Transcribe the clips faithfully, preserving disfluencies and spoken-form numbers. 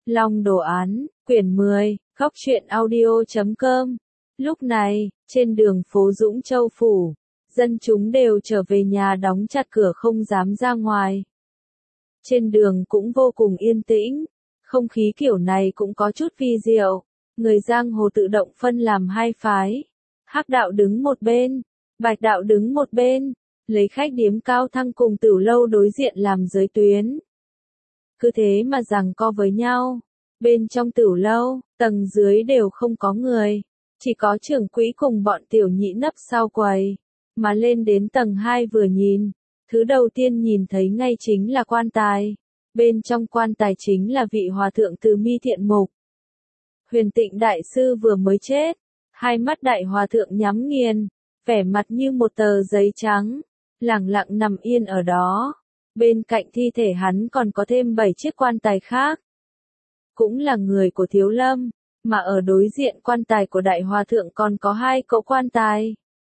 Long đồ án, quyển mười, góc truyện audio chấm com. Lúc này, trên đường phố Dũng Châu Phủ, dân chúng đều trở về nhà đóng chặt cửa không dám ra ngoài. Trên đường cũng vô cùng yên tĩnh, không khí kiểu này cũng có chút vi diệu. Người giang hồ tự động phân làm hai phái. Hắc đạo đứng một bên, bạch đạo đứng một bên, lấy khách điếm cao thăng cùng Tửu Lâu đối diện làm giới tuyến. Cứ thế mà giằng co với nhau. Bên trong Tửu Lâu, tầng dưới đều không có người, chỉ có trưởng quỹ cùng bọn tiểu nhị nấp sau quầy. Mà lên đến tầng hai vừa nhìn, thứ đầu tiên nhìn thấy ngay chính là quan tài. Bên trong quan tài chính là vị hòa thượng Từ Mi Thiện Mục. Huyền Tịnh đại sư vừa mới chết, hai mắt đại hòa thượng nhắm nghiền, vẻ mặt như một tờ giấy trắng, lẳng lặng nằm yên ở đó. Bên cạnh thi thể hắn còn có thêm bảy chiếc quan tài khác. Cũng là người của Thiếu Lâm, mà ở đối diện quan tài của đại hòa thượng còn có hai cỗ quan tài.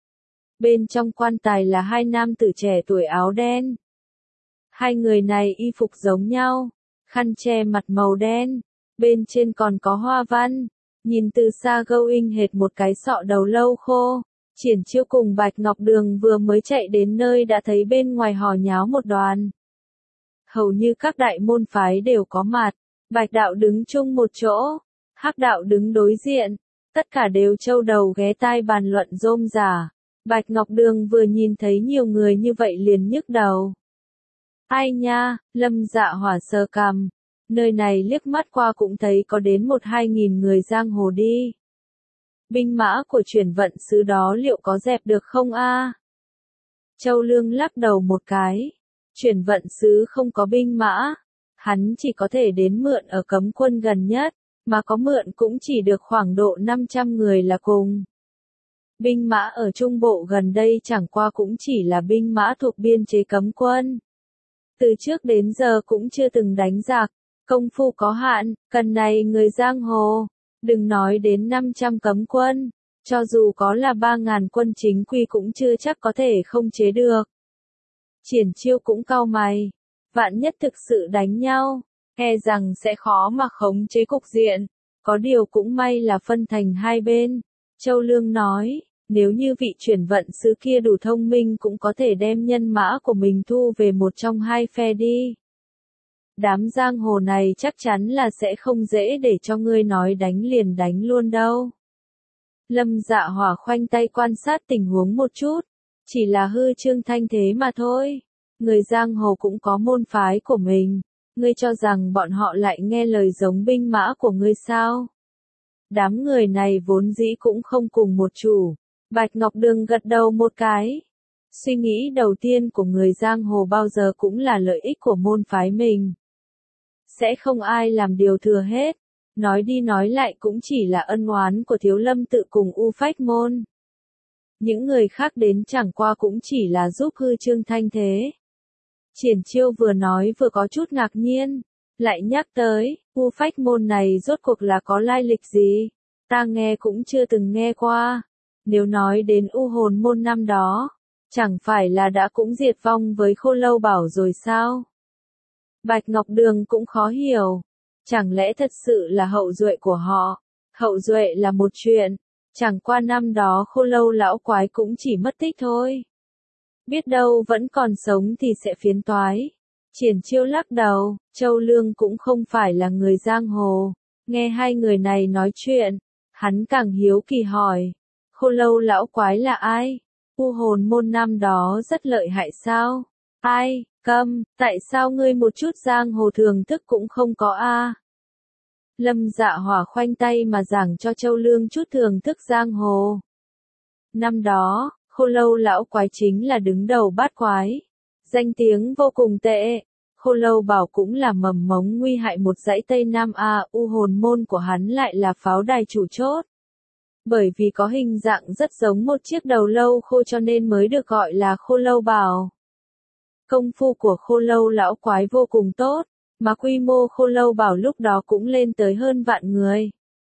Bên trong quan tài là hai nam tử trẻ tuổi áo đen. Hai người này y phục giống nhau, khăn che mặt màu đen, bên trên còn có hoa văn, nhìn từ xa gâu in hệt một cái sọ đầu lâu khô. Triển Chiêu cùng Bạch Ngọc Đường vừa mới chạy đến nơi đã thấy bên ngoài hò nháo một đoàn. Hầu như các đại môn phái đều có mặt, Bạch đạo đứng chung một chỗ, Hắc đạo đứng đối diện, tất cả đều châu đầu ghé tai bàn luận rôm rả. Bạch Ngọc Đường vừa nhìn thấy nhiều người như vậy liền nhức đầu. Ai nha, Lâm Dạ Hỏa sờ cằm, nơi này liếc mắt qua cũng thấy có đến một hai nghìn người giang hồ đi. Binh mã của chuyển vận sứ đó liệu có dẹp được không a? Châu Lương lắc đầu một cái. Chuyển vận sứ không có binh mã. Hắn chỉ có thể đến mượn ở cấm quân gần nhất, mà có mượn cũng chỉ được khoảng độ năm trăm người là cùng. Binh mã ở Trung Bộ gần đây chẳng qua cũng chỉ là binh mã thuộc biên chế cấm quân. Từ trước đến giờ cũng chưa từng đánh giặc, công phu có hạn, cần này người giang hồ. Đừng nói đến năm trăm cấm quân, cho dù có là ba ngàn quân chính quy cũng chưa chắc có thể không chế được. Triển Chiêu cũng cau mày, vạn nhất thực sự đánh nhau, e rằng sẽ khó mà khống chế cục diện, có điều cũng may là phân thành hai bên. Châu Lương nói, nếu như vị chuyển vận sứ kia đủ thông minh cũng có thể đem nhân mã của mình thu về một trong hai phe đi. Đám giang hồ này chắc chắn là sẽ không dễ để cho ngươi nói đánh liền đánh luôn đâu. Lâm Dạ Hỏa khoanh tay quan sát tình huống một chút, chỉ là hư trương thanh thế mà thôi. Người giang hồ cũng có môn phái của mình, ngươi cho rằng bọn họ lại nghe lời giống binh mã của ngươi sao? Đám người này vốn dĩ cũng không cùng một chủ. Bạch Ngọc Đường gật đầu một cái. Suy nghĩ đầu tiên của người giang hồ bao giờ cũng là lợi ích của môn phái mình. Sẽ không ai làm điều thừa hết. Nói đi nói lại cũng chỉ là ân oán của Thiếu Lâm tự cùng U Phách môn. Những người khác đến chẳng qua cũng chỉ là giúp hư trương thanh thế. Triển Chiêu vừa nói vừa có chút ngạc nhiên, lại nhắc tới, U Phách môn này rốt cuộc là có lai lịch gì? Ta nghe cũng chưa từng nghe qua. Nếu nói đến U Hồn môn năm đó, chẳng phải là đã cũng diệt vong với Khô Lâu Bảo rồi sao? Bạch Ngọc Đường cũng khó hiểu. Chẳng lẽ thật sự là hậu duệ của họ? Hậu duệ là một chuyện, chẳng qua năm đó Khô Lâu lão quái cũng chỉ mất tích thôi. Biết đâu vẫn còn sống thì sẽ phiến toái. Triển Chiêu lắc đầu, Châu Lương cũng không phải là người giang hồ. Nghe hai người này nói chuyện, hắn càng hiếu kỳ hỏi. Khô Lâu lão quái là ai? U Hồn môn năm đó rất lợi hại sao? Ai? Câm, tại sao ngươi một chút giang hồ thường thức cũng không có a? Lâm Dạ Hỏa khoanh tay mà giảng cho Châu Lương chút thường thức giang hồ. Năm đó, Khô Lâu lão quái chính là đứng đầu bát quái. Danh tiếng vô cùng tệ. Khô Lâu Bảo cũng là mầm mống nguy hại một dãy Tây Nam A, U Hồn môn của hắn lại là pháo đài chủ chốt. Bởi vì có hình dạng rất giống một chiếc đầu lâu khô cho nên mới được gọi là Khô Lâu Bảo. Công phu của Khô Lâu lão quái vô cùng tốt, mà quy mô Khô Lâu Bảo lúc đó cũng lên tới hơn vạn người.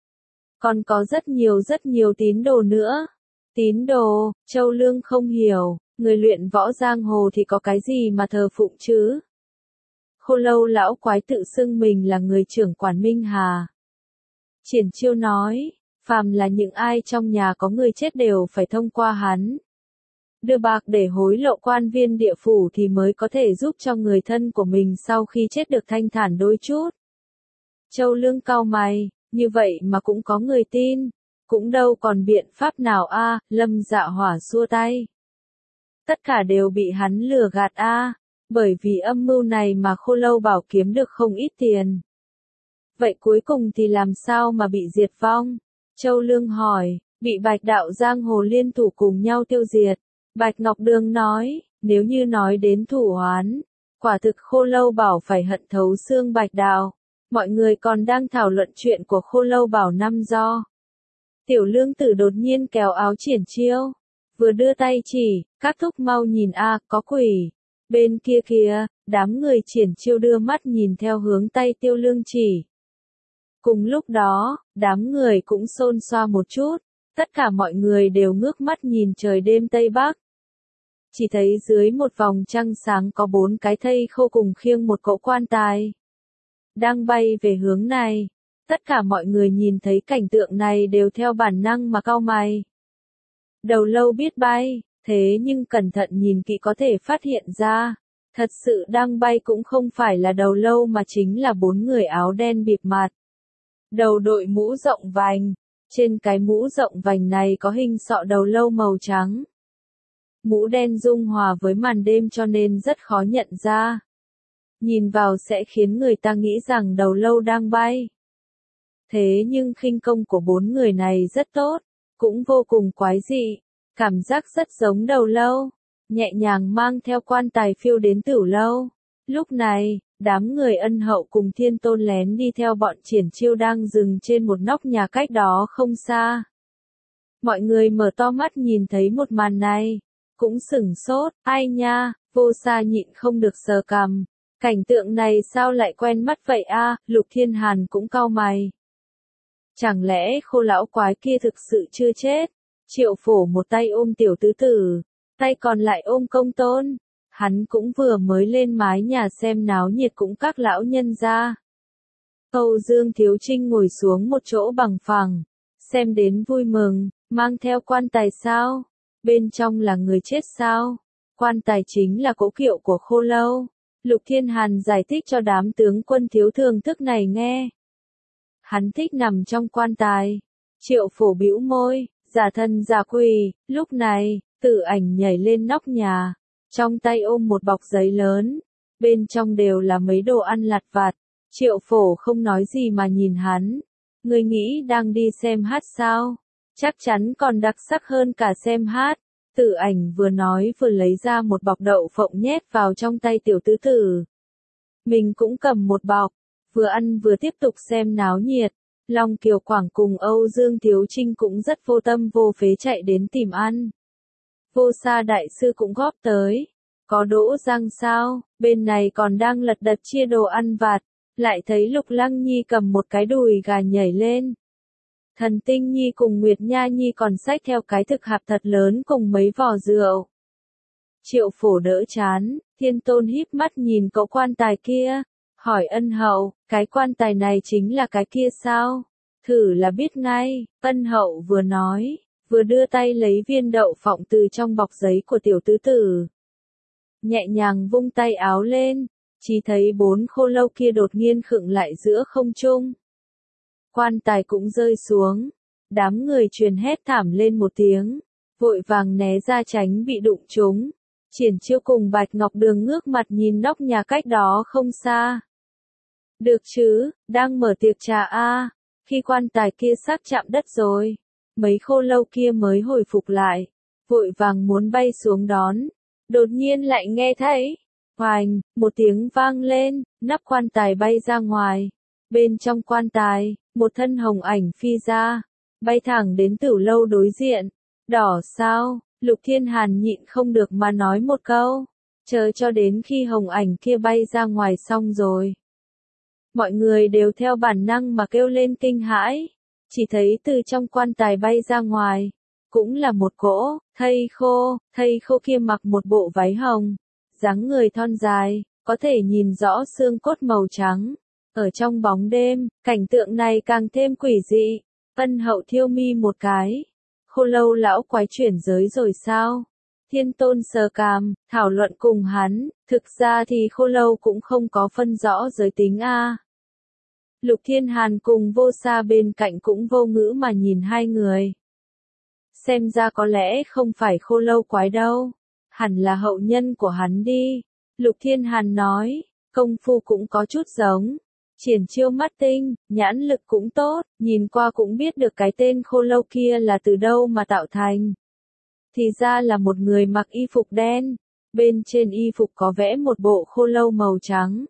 Còn có rất nhiều rất nhiều tín đồ nữa. Tín đồ, Châu Lương không hiểu, người luyện võ giang hồ thì có cái gì mà thờ phụng chứ? Khô Lâu lão quái tự xưng mình là người trưởng quản Minh Hà. Triển Chiêu nói, phàm là những ai trong nhà có người chết đều phải thông qua hắn. Đưa bạc để hối lộ quan viên địa phủ thì mới có thể giúp cho người thân của mình sau khi chết được thanh thản đôi chút. Châu Lương cau mày, như vậy mà cũng có người tin, cũng đâu còn biện pháp nào a, Lâm Dạ Hỏa xua tay. Tất cả đều bị hắn lừa gạt a, bởi vì âm mưu này mà Khô Lâu Bảo kiếm được không ít tiền. Vậy cuối cùng thì làm sao mà bị diệt vong? Châu Lương hỏi, bị Bạch đạo giang hồ liên thủ cùng nhau tiêu diệt. Bạch Ngọc Đường nói, nếu như nói đến thủ oán, quả thực Khô Lâu Bảo phải hận thấu xương Bạch đạo. Mọi người còn đang thảo luận chuyện của Khô Lâu Bảo năm do. Tiểu Lương Tử đột nhiên kéo áo Triển Chiêu, vừa đưa tay chỉ, các thúc mau nhìn a, có quỷ. Bên kia kìa, đám người Triển Chiêu đưa mắt nhìn theo hướng tay Tiêu Lương chỉ. Cùng lúc đó, đám người cũng xôn xao một chút, tất cả mọi người đều ngước mắt nhìn trời đêm Tây Bắc. Chỉ thấy dưới một vòng trăng sáng có bốn cái thây khô cùng khiêng một cỗ quan tài. Đang bay về hướng này. Tất cả mọi người nhìn thấy cảnh tượng này đều theo bản năng mà cau mày. Đầu lâu biết bay, thế nhưng cẩn thận nhìn kỹ có thể phát hiện ra, thật sự đang bay cũng không phải là đầu lâu mà chính là bốn người áo đen bịt mặt. Đầu đội mũ rộng vành, trên cái mũ rộng vành này có hình sọ đầu lâu màu trắng. Mũ đen dung hòa với màn đêm cho nên rất khó nhận ra. Nhìn vào sẽ khiến người ta nghĩ rằng đầu lâu đang bay. Thế nhưng khinh công của bốn người này rất tốt, cũng vô cùng quái dị, cảm giác rất giống đầu lâu, nhẹ nhàng mang theo quan tài phiêu đến Tửu Lâu. Lúc này, đám người Ân Hậu cùng Thiên Tôn lén đi theo bọn Triển Chiêu đang dừng trên một nóc nhà cách đó không xa. Mọi người mở to mắt nhìn thấy một màn này, cũng sửng sốt, ai nha, Vô Sa nhịn không được sờ cằm. Cảnh tượng này sao lại quen mắt vậy a, Lục Thiên Hàn cũng cau mày. Chẳng lẽ Khô lão quái kia thực sự chưa chết? Triệu Phổ một tay ôm tiểu tứ tử, tay còn lại ôm Công Tôn. Hắn cũng vừa mới lên mái nhà xem náo nhiệt cũng các lão nhân ra. Âu Dương Thiếu Trinh ngồi xuống một chỗ bằng phẳng, xem đến vui mừng, mang theo quan tài sao? Bên trong là người chết sao? Quan tài chính là cỗ kiệu của Khô Lâu. Lục Thiên Hàn giải thích cho đám tướng quân thiếu thường thức này nghe. Hắn thích nằm trong quan tài. Triệu Phổ bĩu môi, giả thân giả quỷ. Lúc này, Tử Ảnh nhảy lên nóc nhà, trong tay ôm một bọc giấy lớn, bên trong đều là mấy đồ ăn lặt vặt. Triệu Phổ không nói gì mà nhìn hắn. Ngươi nghĩ đang đi xem hát sao? Chắc chắn còn đặc sắc hơn cả xem hát. Tử Ảnh vừa nói vừa lấy ra một bọc đậu phộng nhét vào trong tay tiểu tứ tử. Mình cũng cầm một bọc, vừa ăn vừa tiếp tục xem náo nhiệt. Long Kiều Quảng cùng Âu Dương Thiếu Trinh cũng rất vô tâm vô phế chạy đến tìm ăn. Vô Sa đại sư cũng góp tới. Có Đỗ Giang sao, bên này còn đang lật đật chia đồ ăn vặt, lại thấy Lục Lăng Nhi cầm một cái đùi gà nhảy lên. Thần Tinh Nhi cùng Nguyệt Nha Nhi còn xách theo cái thực hạp thật lớn cùng mấy vò rượu. Triệu Phổ đỡ chán, Thiên Tôn híp mắt nhìn cậu quan tài kia, hỏi Ân Hậu, cái quan tài này chính là cái kia sao? Thử là biết ngay. Ân Hậu vừa nói, vừa đưa tay lấy viên đậu phộng từ trong bọc giấy của tiểu tứ tử. Nhẹ nhàng vung tay áo lên, chỉ thấy bốn khô lâu kia đột nhiên khựng lại giữa không trung. Quan tài cũng rơi xuống, đám người truyền hét thảm lên một tiếng, vội vàng né ra tránh bị đụng trúng. Triển Chiêu cùng Bạch Ngọc Đường ngước mặt nhìn nóc nhà cách đó không xa. Được chứ, đang mở tiệc trà a, khi quan tài kia sát chạm đất rồi, mấy khô lâu kia mới hồi phục lại, vội vàng muốn bay xuống đón, đột nhiên lại nghe thấy, hoành, một tiếng vang lên, nắp quan tài bay ra ngoài, bên trong quan tài, một thân hồng ảnh phi ra, bay thẳng đến Tửu Lâu đối diện. Đỏ sao? Lục Thiên Hàn nhịn không được mà nói một câu, chờ cho đến khi hồng ảnh kia bay ra ngoài xong rồi. Mọi người đều theo bản năng mà kêu lên kinh hãi, chỉ thấy từ trong quan tài bay ra ngoài, cũng là một cỗ, thây khô, thây khô kia mặc một bộ váy hồng, dáng người thon dài, có thể nhìn rõ xương cốt màu trắng. Ở trong bóng đêm, cảnh tượng này càng thêm quỷ dị. Ân Hậu thiêu mi một cái. Khô Lâu lão quái chuyển giới rồi sao? Thiên Tôn sờ cằm, thảo luận cùng hắn, thực ra thì Khô Lâu cũng không có phân rõ giới tính a. Lục Thiên Hàn cùng Vô Sa bên cạnh cũng vô ngữ mà nhìn hai người. Xem ra có lẽ không phải Khô Lâu quái đâu, hẳn là hậu nhân của hắn đi. Lục Thiên Hàn nói, công phu cũng có chút giống. Triển Chiêu mắt tinh, nhãn lực cũng tốt, nhìn qua cũng biết được cái tên Khô Lâu kia là từ đâu mà tạo thành. Thì ra là một người mặc y phục đen, bên trên y phục có vẽ một bộ khô lâu màu trắng.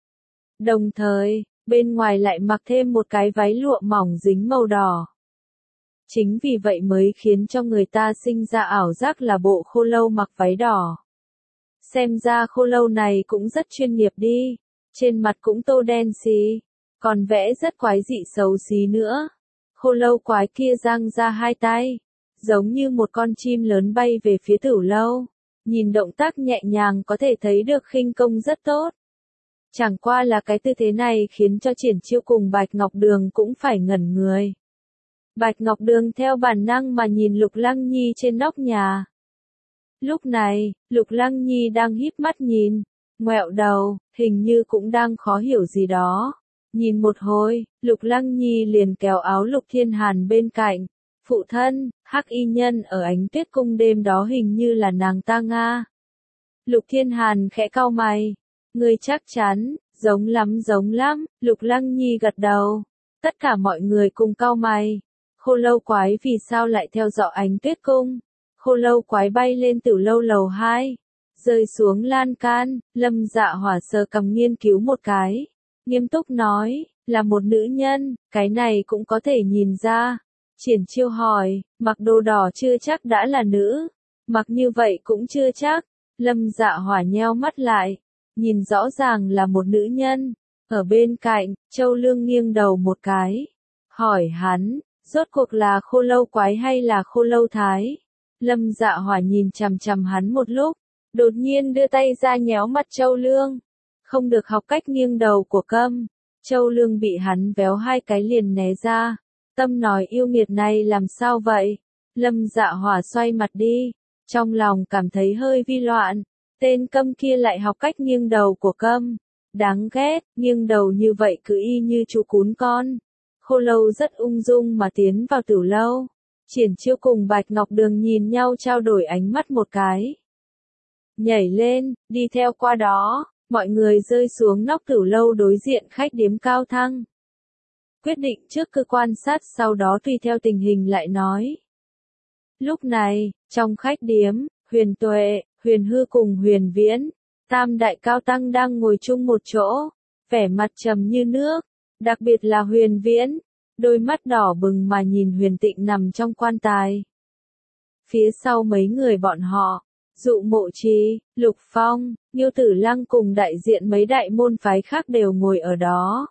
Đồng thời, bên ngoài lại mặc thêm một cái váy lụa mỏng dính màu đỏ. Chính vì vậy mới khiến cho người ta sinh ra ảo giác là bộ khô lâu mặc váy đỏ. Xem ra khô lâu này cũng rất chuyên nghiệp đi, trên mặt cũng tô đen xì, còn vẽ rất quái dị xấu xí nữa. Khô lâu quái kia giang ra hai tay, giống như một con chim lớn bay về phía Tử Lâu. Nhìn động tác nhẹ nhàng có thể thấy được khinh công rất tốt. Chẳng qua là cái tư thế này khiến cho Triển Chiêu cùng Bạch Ngọc Đường cũng phải ngẩn người. Bạch Ngọc Đường theo bản năng mà nhìn Lục Lăng Nhi trên nóc nhà. Lúc này, Lục Lăng Nhi đang híp mắt nhìn, ngoẹo đầu, hình như cũng đang khó hiểu gì đó. Nhìn một hồi, Lục Lăng Nhi liền kéo áo Lục Thiên Hàn bên cạnh. Phụ thân, Hắc Y Nhân ở Ánh Tuyết Cung đêm đó hình như là nàng ta Nga. Lục Thiên Hàn khẽ cau mày. Ngươi chắc chắn, giống lắm giống lắm, Lục Lăng Nhi gật đầu. Tất cả mọi người cùng cau mày. Khô lâu quái vì sao lại theo dõi Ánh Tuyết Cung? Khô lâu quái bay lên Tử Lâu lầu hai, rơi xuống lan can, Lâm Dạ Hỏa sờ cằm nghiên cứu một cái. Nghiêm túc nói, là một nữ nhân, cái này cũng có thể nhìn ra. Triển Chiêu hỏi, mặc đồ đỏ chưa chắc đã là nữ, mặc như vậy cũng chưa chắc. Lâm Dạ Hỏa nheo mắt lại, nhìn rõ ràng là một nữ nhân. Ở bên cạnh, Châu Lương nghiêng đầu một cái, hỏi hắn, rốt cuộc là khô lâu quái hay là khô lâu thái? Lâm Dạ Hỏa nhìn chằm chằm hắn một lúc, đột nhiên đưa tay ra nhéo mặt Châu Lương. Không được học cách nghiêng đầu của Câm. Châu Lương bị hắn véo hai cái liền né ra. Tâm nói yêu nghiệt này làm sao vậy? Lâm Dạ Hỏa xoay mặt đi, trong lòng cảm thấy hơi vi loạn. Tên Câm kia lại học cách nghiêng đầu của Câm. Đáng ghét, nghiêng đầu như vậy cứ y như chú cún con. Khô Lâu rất ung dung mà tiến vào Tử Lâu. Triển Chiêu cùng Bạch Ngọc Đường nhìn nhau trao đổi ánh mắt một cái. Nhảy lên, đi theo qua đó, mọi người rơi xuống nóc Tử Lâu đối diện khách điếm Cao Thăng. Quyết định trước cứ quan sát sau đó tùy theo tình hình lại nói. Lúc này, trong khách điếm, Huyền Tuệ, Huyền Hư cùng Huyền Viễn, tam đại cao tăng đang ngồi chung một chỗ, vẻ mặt trầm như nước, đặc biệt là Huyền Viễn, đôi mắt đỏ bừng mà nhìn Huyền Tịnh nằm trong quan tài. Phía sau mấy người bọn họ, Dụ Mộ Trì, Lục Phong, Nghiêu Tử Lăng cùng đại diện mấy đại môn phái khác đều ngồi ở đó.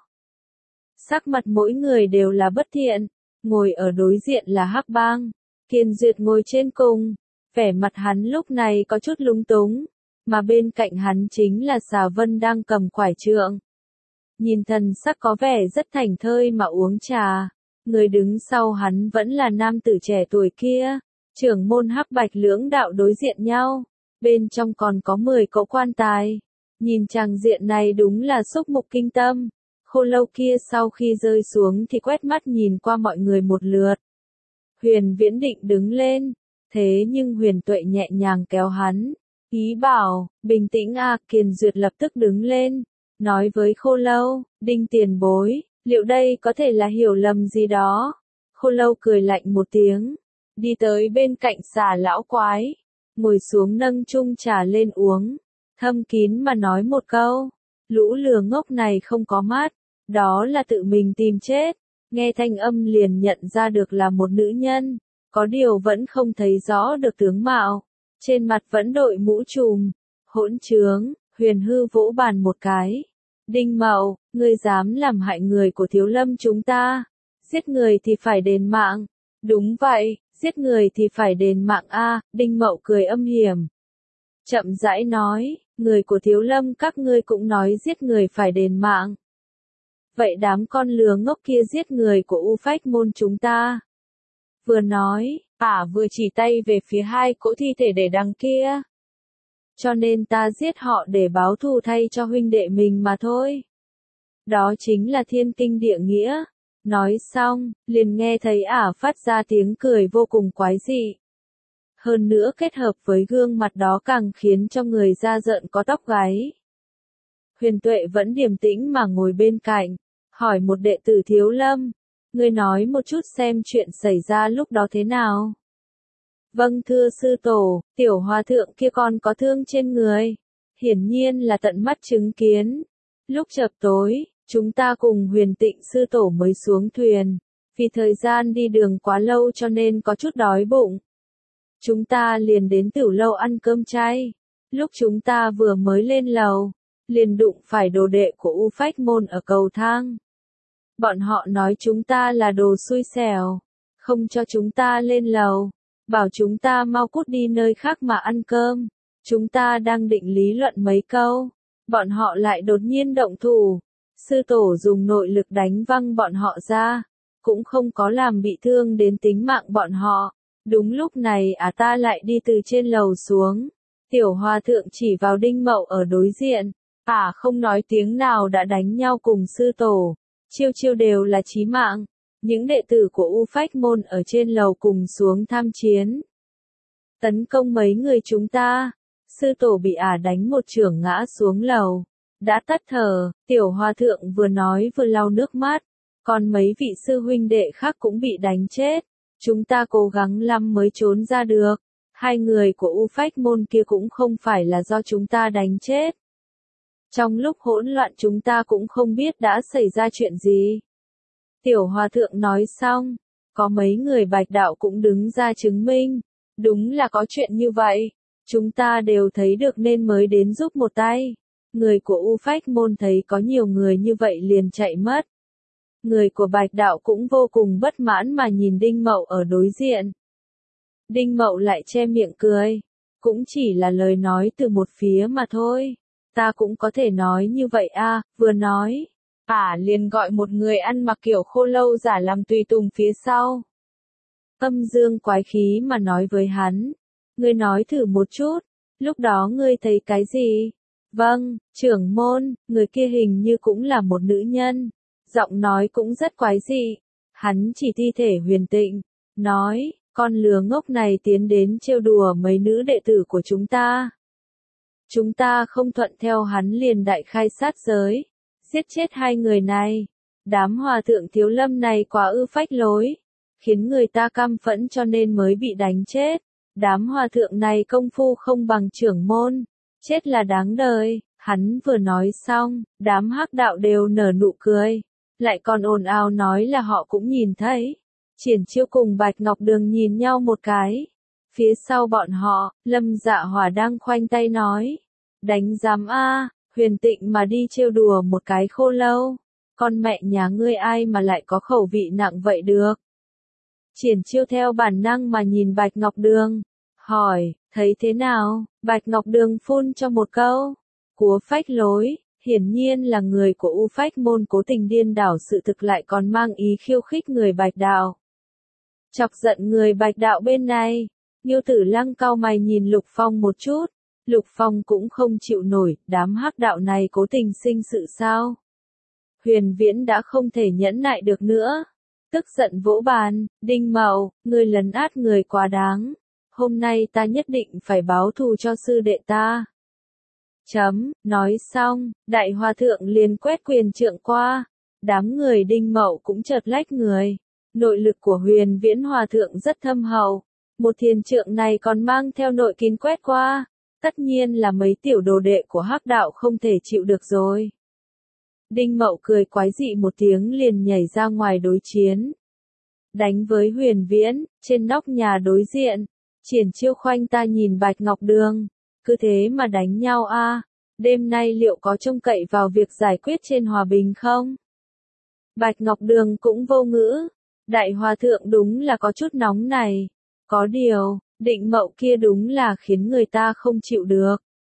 Sắc mặt mỗi người đều là bất thiện, ngồi ở đối diện là Hắc Bang, Kiên Duyệt ngồi trên cùng, vẻ mặt hắn lúc này có chút lúng túng, mà bên cạnh hắn chính là Xà Vân đang cầm quải trượng. Nhìn thần sắc có vẻ rất thảnh thơi mà uống trà, người đứng sau hắn vẫn là nam tử trẻ tuổi kia, trưởng môn Hắc Bạch lưỡng đạo đối diện nhau, bên trong còn có mười cỗ quan tài. Nhìn chàng diện này đúng là xúc mục kinh tâm. Khô lâu kia sau khi rơi xuống thì quét mắt nhìn qua mọi người một lượt. Huyền Viễn định đứng lên, thế nhưng Huyền Tuệ nhẹ nhàng kéo hắn, ý bảo, bình tĩnh a. Kiền Duyệt lập tức đứng lên, nói với Khô Lâu, Đinh tiền bối, liệu đây có thể là hiểu lầm gì đó? Khô Lâu cười lạnh một tiếng, đi tới bên cạnh Xà lão quái, ngồi xuống nâng chung trà lên uống, thâm kín mà nói một câu, lũ lừa ngốc này không có mắt. Đó là tự mình tìm chết. Nghe thanh âm liền nhận ra được là một nữ nhân, có điều vẫn không thấy rõ được tướng mạo, trên mặt vẫn đội mũ trùm. Hỗn trướng, Huyền Hư vỗ bàn một cái. Đinh Mậu, ngươi dám làm hại người của Thiếu Lâm chúng ta, giết người thì phải đền mạng. Đúng vậy, giết người thì phải đền mạng a. Đinh Mậu cười âm hiểm, chậm rãi nói, người của Thiếu Lâm các ngươi cũng nói giết người phải đền mạng. Vậy đám con lừa ngốc kia giết người của U Phách môn chúng ta. Vừa nói, ả vừa chỉ tay về phía hai cỗ thi thể để đằng kia. Cho nên ta giết họ để báo thù thay cho huynh đệ mình mà thôi. Đó chính là thiên kinh địa nghĩa. Nói xong, liền nghe thấy ả phát ra tiếng cười vô cùng quái dị. Hơn nữa kết hợp với gương mặt đó càng khiến cho người da rợn có tóc gáy. Huyền Tuệ vẫn điềm tĩnh mà ngồi bên cạnh, hỏi một đệ tử Thiếu Lâm, ngươi nói một chút xem chuyện xảy ra lúc đó thế nào. Vâng thưa sư tổ, tiểu hòa thượng kia còn có thương trên người. Hiển nhiên là tận mắt chứng kiến. Lúc chập tối, chúng ta cùng Huyền Tịnh sư tổ mới xuống thuyền. Vì thời gian đi đường quá lâu cho nên có chút đói bụng. Chúng ta liền đến tiểu lâu ăn cơm chay. Lúc chúng ta vừa mới lên lầu, liền đụng phải đồ đệ của U Phách môn ở cầu thang. Bọn họ nói chúng ta là đồ xui xẻo, không cho chúng ta lên lầu, bảo chúng ta mau cút đi nơi khác mà ăn cơm. Chúng ta đang định lý luận mấy câu, bọn họ lại đột nhiên động thủ. Sư tổ dùng nội lực đánh văng bọn họ ra, cũng không có làm bị thương đến tính mạng bọn họ. Đúng lúc này à ta lại đi từ trên lầu xuống. Tiểu hòa thượng chỉ vào Đinh Mậu ở đối diện. À không nói tiếng nào đã đánh nhau cùng sư tổ. Chiêu chiêu đều là chí mạng. Những đệ tử của U Phách môn ở trên lầu cùng xuống tham chiến. Tấn công mấy người chúng ta. Sư tổ bị ả đánh một chưởng ngã xuống lầu. Đã tắt thở, tiểu hòa thượng vừa nói vừa lau nước mắt. Còn mấy vị sư huynh đệ khác cũng bị đánh chết. Chúng ta cố gắng lắm mới trốn ra được. Hai người của U Phách môn kia cũng không phải là do chúng ta đánh chết. Trong lúc hỗn loạn chúng ta cũng không biết đã xảy ra chuyện gì. Tiểu hòa thượng nói xong, có mấy người bạch đạo cũng đứng ra chứng minh. Đúng là có chuyện như vậy. Chúng ta đều thấy được nên mới đến giúp một tay. Người của U Phách môn thấy có nhiều người như vậy liền chạy mất. Người của bạch đạo cũng vô cùng bất mãn mà nhìn Đinh Mậu ở đối diện. Đinh Mậu lại che miệng cười. Cũng chỉ là lời nói từ một phía mà thôi. Ta cũng có thể nói như vậy à, vừa nói. Ả liền gọi một người ăn mặc kiểu khô lâu giả làm tùy tùng phía sau. Âm dương quái khí mà nói với hắn. Ngươi nói thử một chút, lúc đó ngươi thấy cái gì? Vâng, trưởng môn, người kia hình như cũng là một nữ nhân. Giọng nói cũng rất quái dị. Hắn chỉ thi thể Huyền Tịnh, nói, con lừa ngốc này tiến đến trêu đùa mấy nữ đệ tử của chúng ta. Chúng ta không thuận theo hắn liền đại khai sát giới, giết chết hai người này. Đám hòa thượng Thiếu Lâm này quá ư phách lối, khiến người ta căm phẫn cho nên mới bị đánh chết. Đám hòa thượng này công phu không bằng trưởng môn, chết là đáng đời. Hắn vừa nói xong, đám hắc đạo đều nở nụ cười, lại còn ồn ào nói là họ cũng nhìn thấy. Triển Chiêu cùng Bạch Ngọc Đường nhìn nhau một cái. Phía sau bọn họ, Lâm Dạ Hỏa đang khoanh tay nói, đánh giám a, Huyền Tịnh mà đi trêu đùa một cái khô lâu, con mẹ nhà ngươi ai mà lại có khẩu vị nặng vậy được. Triển Chiêu theo bản năng mà nhìn Bạch Ngọc Đường, hỏi, thấy thế nào? Bạch Ngọc Đường phun cho một câu, cúa phách lối, hiển nhiên là người của U Phách môn cố tình điên đảo sự thực lại còn mang ý khiêu khích người Bạch đạo. Chọc giận người Bạch đạo bên này, Ngưu Tử Lăng cau mày nhìn Lục Phong một chút, Lục Phong cũng không chịu nổi, đám hắc đạo này cố tình sinh sự sao? Huyền Viễn đã không thể nhẫn nại được nữa, tức giận vỗ bàn, Đinh Mậu, ngươi lấn át người quá đáng, hôm nay ta nhất định phải báo thù cho sư đệ ta. Chấm, nói xong, đại hòa thượng liền quét quyền trượng qua, đám người Đinh Mậu cũng chợt lách người. Nội lực của Huyền Viễn hòa thượng rất thâm hậu, một thiền trượng này còn mang theo nội kín quét qua, tất nhiên là mấy tiểu đồ đệ của hắc đạo không thể chịu được rồi. Đinh Mậu cười quái dị một tiếng liền nhảy ra ngoài đối chiến. Đánh với Huyền Viễn, trên nóc nhà đối diện, Triển Chiêu khoanh ta nhìn Bạch Ngọc Đường, cứ thế mà đánh nhau a, đêm nay liệu có trông cậy vào việc giải quyết trên hòa bình không? Bạch Ngọc Đường cũng vô ngữ, đại hòa thượng đúng là có chút nóng này, có điều, Định Mậu kia đúng là khiến người ta không chịu được.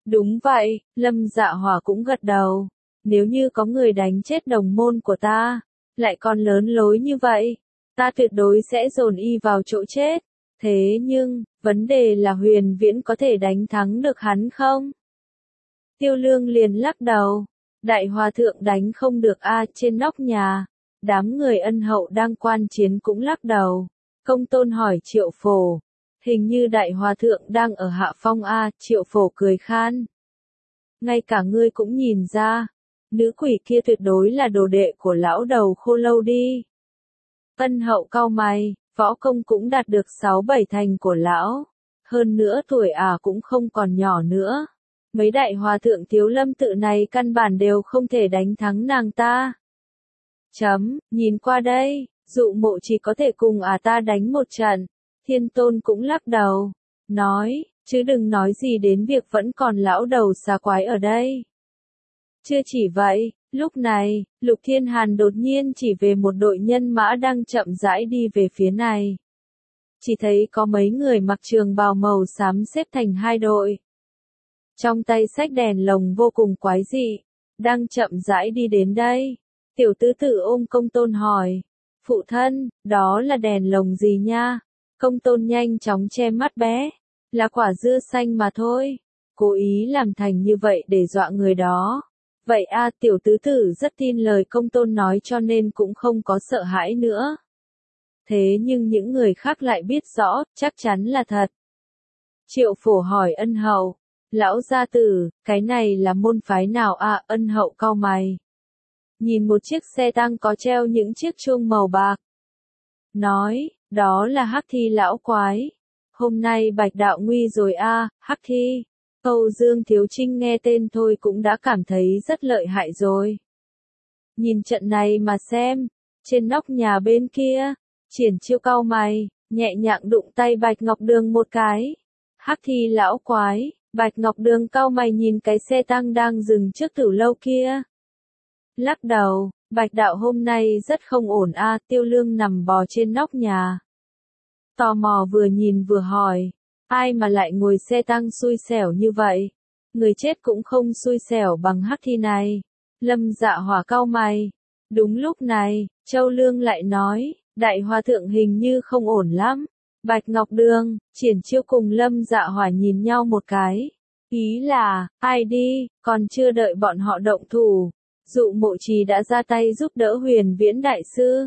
Đúng vậy, Lâm Dạ Hỏa cũng gật đầu. Nếu như có người đánh chết đồng môn của ta, lại còn lớn lối như vậy, ta tuyệt đối sẽ dồn y vào chỗ chết. Thế nhưng, vấn đề là Huyền Viễn có thể đánh thắng được hắn không? Tiêu Lương liền lắc đầu. Đại Hòa Thượng đánh không được a. Trên nóc nhà, đám người Ân Hậu đang quan chiến cũng lắc đầu. Công Tôn hỏi Triệu Phổ. Hình như Đại Hòa Thượng đang ở hạ phong a. Triệu Phổ cười khan. Ngay cả ngươi cũng nhìn ra. Nữ quỷ kia tuyệt đối là đồ đệ của lão đầu Khô Lâu đi. Ân Hậu cau mày, võ công cũng đạt được sáu bảy thành của lão. Hơn nữa tuổi ả cũng không còn nhỏ nữa. Mấy đại hòa thượng thiếu lâm tự này căn bản đều không thể đánh thắng nàng ta. Chấm, nhìn qua đây, dụ mộ chỉ có thể cùng ả ta đánh một trận. Thiên Tôn cũng lắc đầu, nói, chứ đừng nói gì đến việc vẫn còn lão đầu xà quái ở đây. Chưa chỉ vậy, lúc này, Lục Thiên Hàn đột nhiên chỉ về một đội nhân mã đang chậm rãi đi về phía này. Chỉ thấy có mấy người mặc trường bào màu xám xếp thành hai đội. Trong tay xách đèn lồng vô cùng quái dị, đang chậm rãi đi đến đây. Tiểu tứ tử ôm Công Tôn hỏi, phụ thân, đó là đèn lồng gì nha? Công Tôn nhanh chóng che mắt bé, là quả dưa xanh mà thôi, cố ý làm thành như vậy để dọa người đó. Vậy a, tiểu tứ tử rất tin lời Công Tôn nói cho nên cũng không có sợ hãi nữa. Thế nhưng những người khác lại biết rõ, chắc chắn là thật. Triệu Phổ hỏi Ân Hậu, lão gia tử, cái này là môn phái nào a? Ân Hậu cau mày. Nhìn một chiếc xe tăng có treo những chiếc chuông màu bạc. Nói, đó là Hắc Thi lão quái. Hôm nay bạch đạo nguy rồi a, Hắc Thi. Âu Dương Thiếu Trinh nghe tên thôi cũng đã cảm thấy rất lợi hại rồi. Nhìn trận này mà xem, trên nóc nhà bên kia, Triển Chiêu cau mày, nhẹ nhàng đụng tay Bạch Ngọc Đường một cái. Hắc Thi lão quái, Bạch Ngọc Đường cau mày nhìn cái xe tăng đang dừng trước tử lâu kia. Lắc đầu, Bạch đạo hôm nay rất không ổn a. Tiêu Lương nằm bò trên nóc nhà. Tò mò vừa nhìn vừa hỏi. Ai mà lại ngồi xe tăng xui xẻo như vậy? Người chết cũng không xui xẻo bằng Hắc Thi này. Lâm Dạ Hỏa cau mày. Đúng lúc này, Châu Lương lại nói, Đại Hòa Thượng hình như không ổn lắm. Bạch Ngọc Đường, Triển Chiêu cùng Lâm Dạ Hỏa nhìn nhau một cái. Ý là, ai đi, còn chưa đợi bọn họ động thủ. Dụ Mộ Trì đã ra tay giúp đỡ Huyền Viễn đại sư.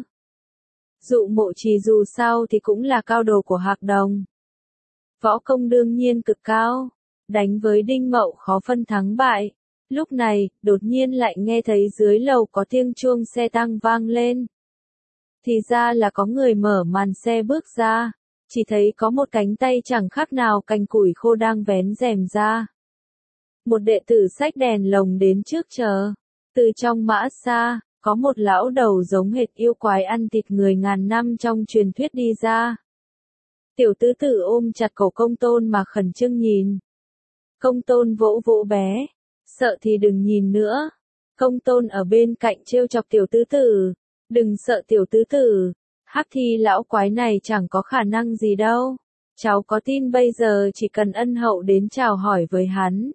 Dụ Mộ Trì dù sao thì cũng là cao đồ của Hạc Đồng. Võ công đương nhiên cực cao, đánh với Đinh Mậu khó phân thắng bại. Lúc này, đột nhiên lại nghe thấy dưới lầu có tiếng chuông xe tăng vang lên. Thì ra là có người mở màn xe bước ra, chỉ thấy có một cánh tay chẳng khác nào cành củi khô đang vén rèm ra. Một đệ tử xách đèn lồng đến trước chờ. Từ trong mã xa, có một lão đầu giống hệt yêu quái ăn thịt người ngàn năm trong truyền thuyết đi ra. Tiểu tứ tử ôm chặt cổ Công Tôn mà khẩn trương nhìn. Công Tôn vỗ vỗ bé, sợ thì đừng nhìn nữa. Công Tôn ở bên cạnh trêu chọc tiểu tứ tử, đừng sợ tiểu tứ tử, Hắc Thi lão quái này chẳng có khả năng gì đâu. Cháu có tin bây giờ chỉ cần Ân Hậu đến chào hỏi với hắn.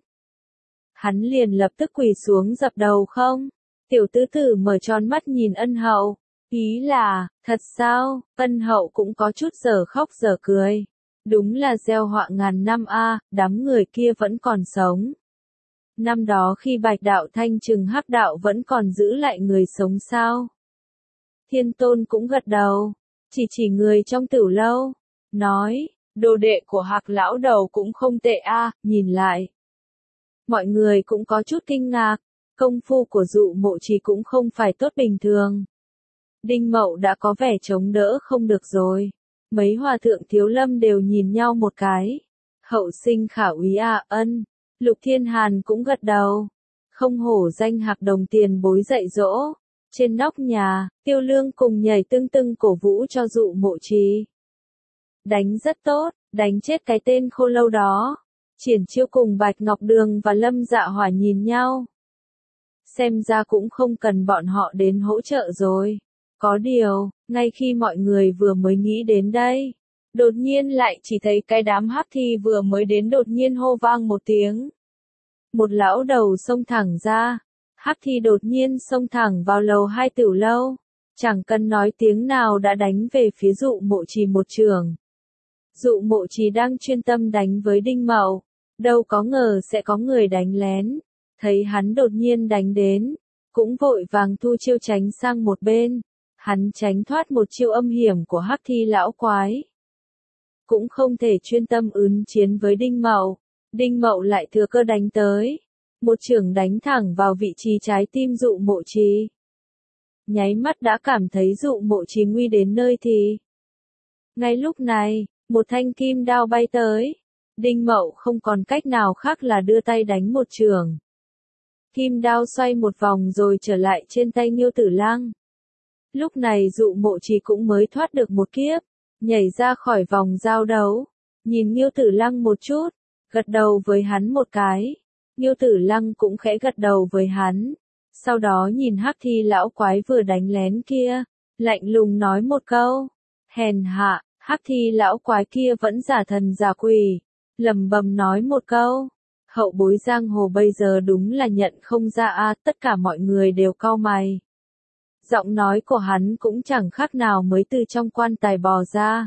Hắn liền lập tức quỳ xuống dập đầu không? Tiểu tứ tử mở tròn mắt nhìn Ân Hậu. Ý là, thật sao? Ân Hậu cũng có chút giờ khóc giờ cười. Đúng là gieo họa ngàn năm a, đám người kia vẫn còn sống. Năm đó khi Bạch đạo thanh trừng Hắc đạo vẫn còn giữ lại người sống sao? Thiên Tôn cũng gật đầu, chỉ chỉ người trong tử lâu, nói, đồ đệ của Hạc lão đầu cũng không tệ a, nhìn lại. Mọi người cũng có chút kinh ngạc, công phu của Dụ Mộ Trì cũng không phải tốt bình thường. Đinh Mậu đã có vẻ chống đỡ không được rồi. Mấy hòa thượng thiếu lâm đều nhìn nhau một cái. Hậu sinh khả úy à, ân. Lục Thiên Hàn cũng gật đầu. Không hổ danh Hạc Đồng tiền bối dạy dỗ. Trên nóc nhà, Tiêu Lương cùng nhảy tưng tưng cổ vũ cho Dụ Mộ Trì. Đánh rất tốt, đánh chết cái tên Khô Lâu đó. Triển Chiêu cùng Bạch Ngọc Đường và Lâm Dạ Hỏa nhìn nhau. Xem ra cũng không cần bọn họ đến hỗ trợ rồi. Có điều, ngay khi mọi người vừa mới nghĩ đến đây, đột nhiên lại chỉ thấy cái đám Hắc Thi vừa mới đến đột nhiên hô vang một tiếng. một lão đầu xông thẳng ra. Hắc Thi đột nhiên xông thẳng vào lầu hai tiểu lâu, chẳng cần nói tiếng nào đã đánh về phía Dụ Mộ Trì một chưởng. Dụ Mộ Trì đang chuyên tâm đánh với Đinh Mậu, đâu có ngờ sẽ có người đánh lén, thấy hắn đột nhiên đánh đến, cũng vội vàng thu chiêu tránh sang một bên, hắn tránh thoát một chiêu âm hiểm của Hắc Thi lão quái. Cũng không thể chuyên tâm ứng chiến với Đinh Mậu, Đinh Mậu lại thừa cơ đánh tới, một chưởng đánh thẳng vào vị trí trái tim Dụ Mộ Trì. Nháy mắt đã cảm thấy Dụ Mộ Trì nguy đến nơi thì. Ngay lúc này, một thanh kim đao bay tới, Đinh Mậu không còn cách nào khác là đưa tay đánh một chưởng. Kim đao xoay một vòng rồi trở lại trên tay Nghiêu Tử Lăng. Lúc này Dụ Mộ Trì cũng mới thoát được một kiếp, nhảy ra khỏi vòng giao đấu, nhìn Nghiêu Tử Lăng một chút, gật đầu với hắn một cái. Nghiêu Tử Lăng cũng khẽ gật đầu với hắn, sau đó nhìn Hắc Thi lão quái vừa đánh lén kia, lạnh lùng nói một câu, hèn hạ. Hắc Thi lão quái kia vẫn giả thần giả quỷ, lầm bầm nói một câu, hậu bối giang hồ bây giờ đúng là nhận không ra a. Tất cả mọi người đều cau mày. Giọng nói của hắn cũng chẳng khác nào mới từ trong quan tài bò ra.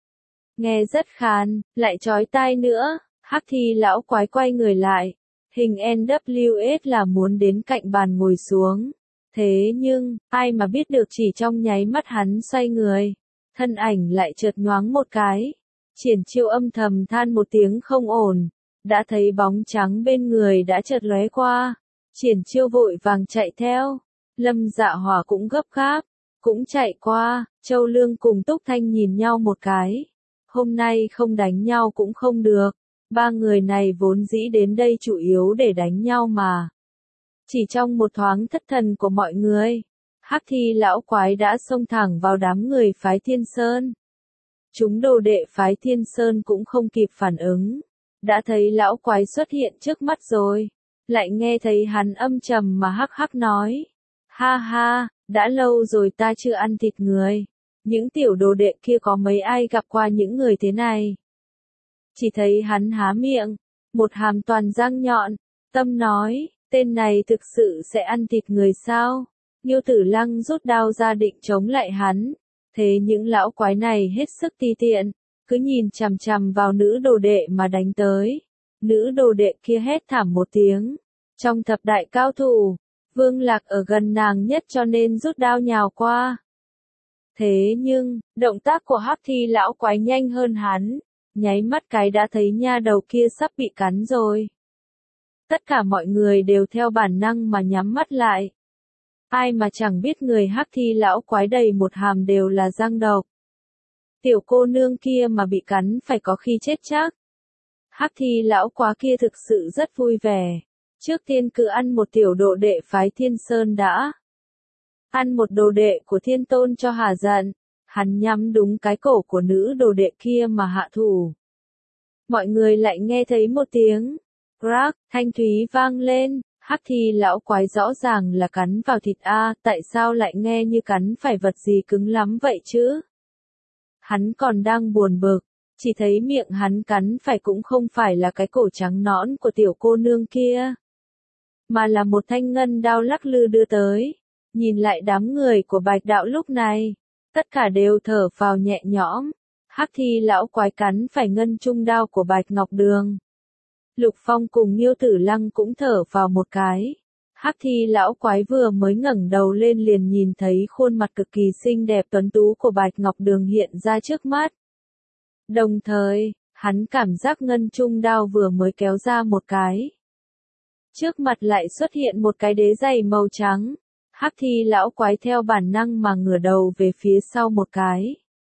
Nghe rất khàn, lại chói tai nữa. Hắc Thi lão quái quay người lại, hình en vê ét là muốn đến cạnh bàn ngồi xuống. Thế nhưng, ai mà biết được chỉ trong nháy mắt hắn xoay người, thân ảnh lại chợt nhoáng một cái. Triển Chiêu âm thầm than một tiếng không ổn, đã thấy bóng trắng bên người đã chợt lóe qua. Triển Chiêu vội vàng chạy theo, Lâm Dạ Hỏa cũng gấp gáp, cũng chạy qua. Châu Lương cùng Túc Thanh nhìn nhau một cái. Hôm nay không đánh nhau cũng không được, ba người này vốn dĩ đến đây chủ yếu để đánh nhau mà. Chỉ trong một thoáng thất thần của mọi người, Hắc Thi lão quái đã xông thẳng vào đám người phái Thiên Sơn. Chúng đồ đệ phái Thiên Sơn cũng không kịp phản ứng, đã thấy lão quái xuất hiện trước mắt rồi, lại nghe thấy hắn âm trầm mà hắc hắc nói, ha ha, đã lâu rồi ta chưa ăn thịt người, những tiểu đồ đệ kia có mấy ai gặp qua những người thế này. Chỉ thấy hắn há miệng, một hàm toàn răng nhọn, tâm nói, tên này thực sự sẽ ăn thịt người sao? Nghiêu Tử Lăng rút đao ra định chống lại hắn, thế những lão quái này hết sức ti tiện, cứ nhìn chằm chằm vào nữ đồ đệ mà đánh tới. Nữ đồ đệ kia hét thảm một tiếng, trong thập đại cao thủ, Vương Lạc ở gần nàng nhất cho nên rút đao nhào qua. Thế nhưng, động tác của Hắc Thi lão quái nhanh hơn hắn, nháy mắt cái đã thấy nha đầu kia sắp bị cắn rồi. Tất cả mọi người đều theo bản năng mà nhắm mắt lại. Ai mà chẳng biết người Hắc Thi lão quái đầy một hàm đều là răng độc. Tiểu cô nương kia mà bị cắn phải có khi chết chắc. Hắc Thi lão quá kia thực sự rất vui vẻ. Trước tiên cứ ăn một tiểu đồ đệ phái Thiên Sơn đã. Ăn một đồ đệ của Thiên Tôn cho hả giận. Hắn nhắm đúng cái cổ của nữ đồ đệ kia mà hạ thủ. Mọi người lại nghe thấy một tiếng crack thanh thúy vang lên. Hắc Thi lão quái rõ ràng là cắn vào thịt a, tại sao lại nghe như cắn phải vật gì cứng lắm vậy chứ? Hắn còn đang buồn bực, chỉ thấy miệng hắn cắn phải cũng không phải là cái cổ trắng nõn của tiểu cô nương kia, mà là một thanh ngân đao lắc lư đưa tới. Nhìn lại đám người của Bạch Đạo lúc này, tất cả đều thở phào nhẹ nhõm. Hắc Thi lão quái cắn phải ngân trung đao của Bạch Ngọc Đường. Lục Phong cùng Nghiêu Tử Lăng cũng thở vào một cái. Hắc Thi lão quái vừa mới ngẩng đầu lên liền nhìn thấy khuôn mặt cực kỳ xinh đẹp tuấn tú của Bạch Ngọc Đường hiện ra trước mắt. Đồng thời, hắn cảm giác ngân trung đao vừa mới kéo ra một cái. Trước mặt lại xuất hiện một cái đế giày màu trắng. Hắc Thi lão quái theo bản năng mà ngửa đầu về phía sau một cái.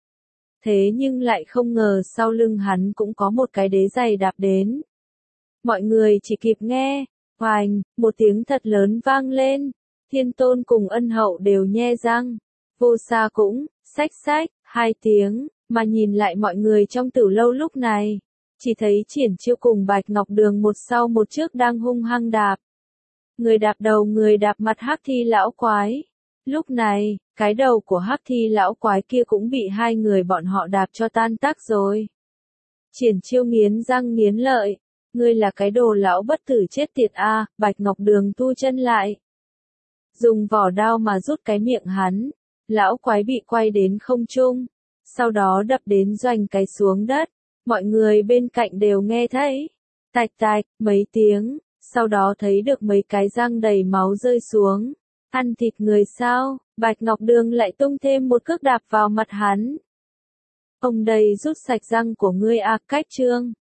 Thế nhưng lại không ngờ sau lưng hắn cũng có một cái đế giày đạp đến. Mọi người chỉ kịp nghe, hoành, một tiếng thật lớn vang lên, Thiên Tôn cùng Ân Hậu đều nhe răng, Vô Sa cũng, xách xách, hai tiếng, mà nhìn lại mọi người trong tử lâu lúc này, chỉ thấy Triển Chiêu cùng Bạch Ngọc Đường một sau một trước đang hung hăng đạp. Người đạp đầu người đạp mặt Hắc Thi lão quái. Lúc này, cái đầu của Hắc Thi lão quái kia cũng bị hai người bọn họ đạp cho tan tác rồi. Triển Chiêu nghiến răng nghiến lợi, Ngươi là cái đồ lão bất tử chết tiệt a, Bạch Ngọc Đường thu chân lại. Dùng vỏ đao mà rút cái miệng hắn, lão quái bị quay đến không trung, sau đó đập đến doanh cái xuống đất, mọi người bên cạnh đều nghe thấy. Tạch tạch, mấy tiếng, sau đó thấy được mấy cái răng đầy máu rơi xuống. Ăn thịt người sao, Bạch Ngọc Đường lại tung thêm một cước đạp vào mặt hắn. Ông đây rút sạch răng của ngươi à, cách trương.